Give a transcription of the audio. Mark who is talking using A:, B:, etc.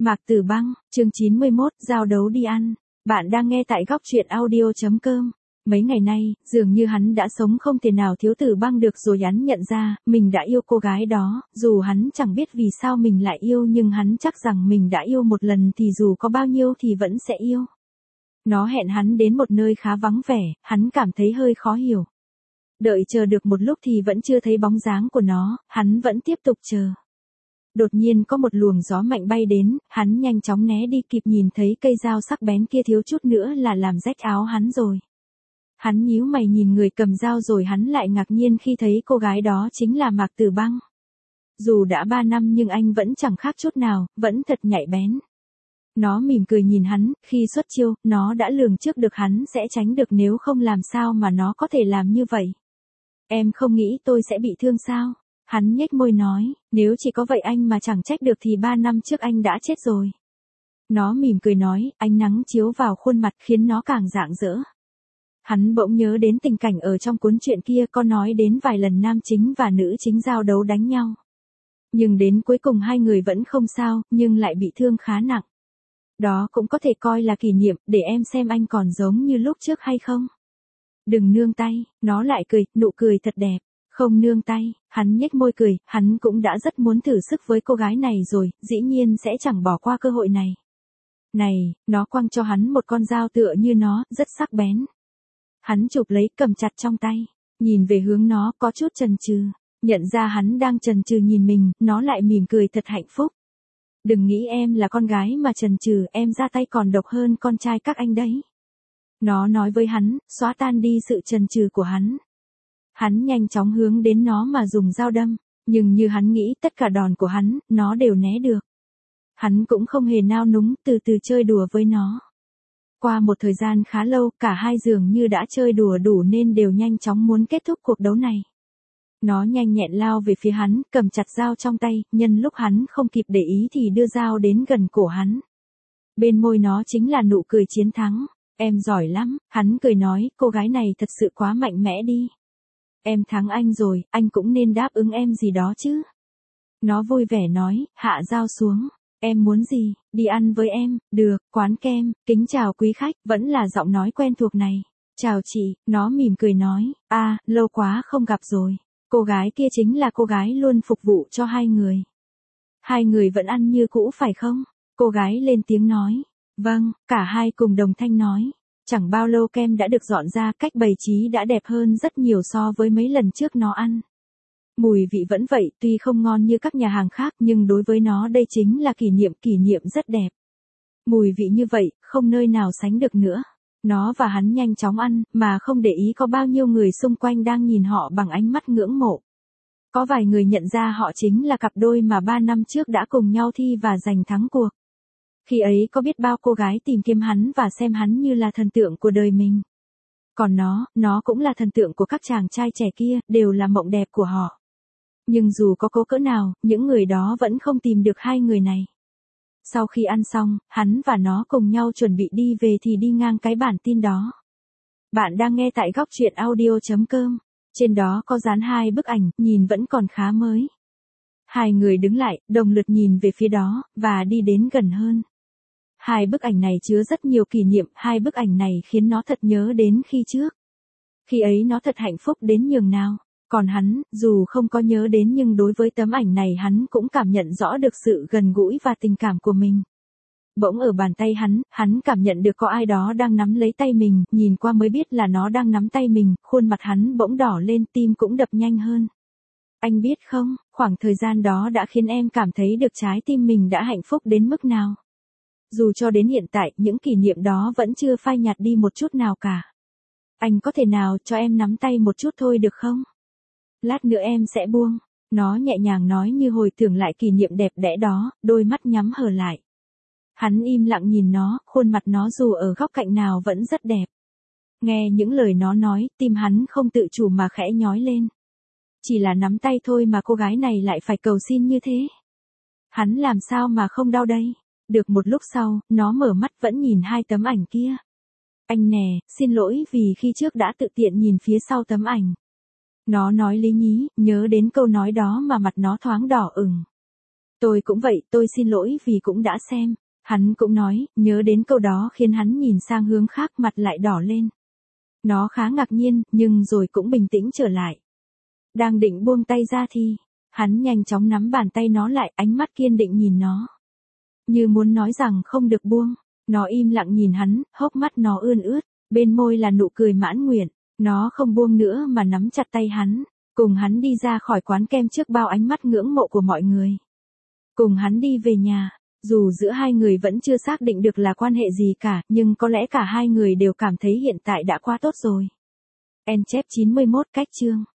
A: Mạc Tử Băng, chương 91, giao đấu đi ăn. Bạn đang nghe tại góc truyện audio.com. Mấy ngày nay, dường như hắn đã sống không thể nào thiếu Tử Băng được rồi. Hắn nhận ra, mình đã yêu cô gái đó, dù hắn chẳng biết vì sao mình lại yêu, nhưng hắn chắc rằng mình đã yêu một lần thì dù có bao nhiêu thì vẫn sẽ yêu. Nó hẹn hắn đến một nơi khá vắng vẻ, hắn cảm thấy hơi khó hiểu. Đợi chờ được một lúc thì vẫn chưa thấy bóng dáng của nó, hắn vẫn tiếp tục chờ. Đột nhiên có một luồng gió mạnh bay đến, hắn nhanh chóng né đi, kịp nhìn thấy cây dao sắc bén kia thiếu chút nữa là làm rách áo hắn rồi. Hắn nhíu mày nhìn người cầm dao rồi hắn lại ngạc nhiên khi thấy cô gái đó chính là Mạc Tử Băng. Dù đã 3 năm nhưng anh vẫn chẳng khác chút nào, vẫn thật nhạy bén. Nó mỉm cười nhìn hắn, khi xuất chiêu, nó đã lường trước được hắn sẽ tránh được, nếu không làm sao mà nó có thể làm như vậy. Em không nghĩ tôi sẽ bị thương sao? Hắn nhếch môi nói, nếu chỉ có vậy anh mà chẳng trách được thì 3 năm trước anh đã chết rồi. Nó mỉm cười nói, ánh nắng chiếu vào khuôn mặt khiến nó càng rạng rỡ. Hắn bỗng nhớ đến tình cảnh ở trong cuốn truyện kia, có nói đến vài lần nam chính và nữ chính giao đấu đánh nhau. Nhưng đến cuối cùng hai người vẫn không sao, nhưng lại bị thương khá nặng. Đó cũng có thể coi là kỷ niệm, để em xem anh còn giống như lúc trước hay không. Đừng nương tay, nó lại cười, nụ cười thật đẹp. Không nương tay, hắn nhếch môi cười, hắn cũng đã rất muốn thử sức với cô gái này rồi, dĩ nhiên sẽ chẳng bỏ qua cơ hội này. Này, nó quăng cho hắn một con dao tựa như nó, rất sắc bén. Hắn chụp lấy, cầm chặt trong tay, nhìn về hướng nó, có chút chần chừ. Nhận ra hắn đang chần chừ nhìn mình, nó lại mỉm cười thật hạnh phúc. Đừng nghĩ em là con gái mà chần chừ, em ra tay còn độc hơn con trai các anh đấy. Nó nói với hắn, xóa tan đi sự chần chừ của hắn. Hắn nhanh chóng hướng đến nó mà dùng dao đâm, nhưng như hắn nghĩ tất cả đòn của hắn, nó đều né được. Hắn cũng không hề nao núng, từ từ chơi đùa với nó. Qua một thời gian khá lâu, cả hai dường như đã chơi đùa đủ nên đều nhanh chóng muốn kết thúc cuộc đấu này. Nó nhanh nhẹn lao về phía hắn, cầm chặt dao trong tay, nhân lúc hắn không kịp để ý thì đưa dao đến gần cổ hắn. Bên môi nó chính là nụ cười chiến thắng. Em giỏi lắm, hắn cười nói, cô gái này thật sự quá mạnh mẽ đi. Em thắng anh rồi, anh cũng nên đáp ứng em gì đó chứ. Nó vui vẻ nói, hạ dao xuống. Em muốn gì, đi ăn với em, được, quán kem, kính chào quý khách, vẫn là giọng nói quen thuộc này. Chào chị, nó mỉm cười nói, lâu quá không gặp rồi. Cô gái kia chính là cô gái luôn phục vụ cho hai người. Hai người vẫn ăn như cũ phải không? Cô gái lên tiếng nói. Vâng, cả hai cùng đồng thanh nói. Chẳng bao lâu kem đã được dọn ra, cách bày trí đã đẹp hơn rất nhiều so với mấy lần trước nó ăn. Mùi vị vẫn vậy, tuy không ngon như các nhà hàng khác nhưng đối với nó đây chính là kỷ niệm rất đẹp. Mùi vị như vậy, không nơi nào sánh được nữa. Nó và hắn nhanh chóng ăn, mà không để ý có bao nhiêu người xung quanh đang nhìn họ bằng ánh mắt ngưỡng mộ. Có vài người nhận ra họ chính là cặp đôi mà 3 năm trước đã cùng nhau thi và giành thắng cuộc. Khi ấy có biết bao cô gái tìm kiếm hắn và xem hắn như là thần tượng của đời mình. Còn nó cũng là thần tượng của các chàng trai trẻ kia, đều là mộng đẹp của họ. Nhưng dù có cố cỡ nào, những người đó vẫn không tìm được hai người này. Sau khi ăn xong, hắn và nó cùng nhau chuẩn bị đi về thì đi ngang cái bản tin đó. Bạn đang nghe tại góc truyện audio.com. Trên đó có dán 2 bức ảnh, nhìn vẫn còn khá mới. Hai người đứng lại, đồng loạt nhìn về phía đó, và đi đến gần hơn. 2 bức ảnh này chứa rất nhiều kỷ niệm, 2 bức ảnh này khiến nó thật nhớ đến khi trước. Khi ấy nó thật hạnh phúc đến nhường nào. Còn hắn, dù không có nhớ đến nhưng đối với tấm ảnh này hắn cũng cảm nhận rõ được sự gần gũi và tình cảm của mình. Bỗng ở bàn tay hắn cảm nhận được có ai đó đang nắm lấy tay mình, nhìn qua mới biết là nó đang nắm tay mình, khuôn mặt hắn bỗng đỏ lên, tim cũng đập nhanh hơn. Anh biết không, khoảng thời gian đó đã khiến em cảm thấy được trái tim mình đã hạnh phúc đến mức nào. Dù cho đến hiện tại, những kỷ niệm đó vẫn chưa phai nhạt đi một chút nào cả. Anh có thể nào cho em nắm tay một chút thôi được không? Lát nữa em sẽ buông. Nó nhẹ nhàng nói như hồi tưởng lại kỷ niệm đẹp đẽ đó, đôi mắt nhắm hờ lại. Hắn im lặng nhìn nó, khuôn mặt nó dù ở góc cạnh nào vẫn rất đẹp. Nghe những lời nó nói, tim hắn không tự chủ mà khẽ nhói lên. Chỉ là nắm tay thôi mà cô gái này lại phải cầu xin như thế. Hắn làm sao mà không đau đây? Được một lúc sau, nó mở mắt vẫn nhìn 2 tấm ảnh kia. Anh nè, xin lỗi vì khi trước đã tự tiện nhìn phía sau tấm ảnh. Nó nói lý nhí, nhớ đến câu nói đó mà mặt nó thoáng đỏ ửng. Tôi cũng vậy, tôi xin lỗi vì cũng đã xem. Hắn cũng nói, nhớ đến câu đó khiến hắn nhìn sang hướng khác mặt lại đỏ lên. Nó khá ngạc nhiên, nhưng rồi cũng bình tĩnh trở lại. Đang định buông tay ra thì, hắn nhanh chóng nắm bàn tay nó lại, ánh mắt kiên định nhìn nó. Như muốn nói rằng không được buông. Nó im lặng nhìn hắn, hốc mắt nó ươn ướt, bên môi là nụ cười mãn nguyện. Nó không buông nữa mà nắm chặt tay hắn, cùng hắn đi ra khỏi quán kem trước bao ánh mắt ngưỡng mộ của mọi người. Cùng hắn đi về nhà, dù giữa hai người vẫn chưa xác định được là quan hệ gì cả, nhưng có lẽ cả hai người đều cảm thấy hiện tại đã quá tốt rồi. En chép 91 cách chương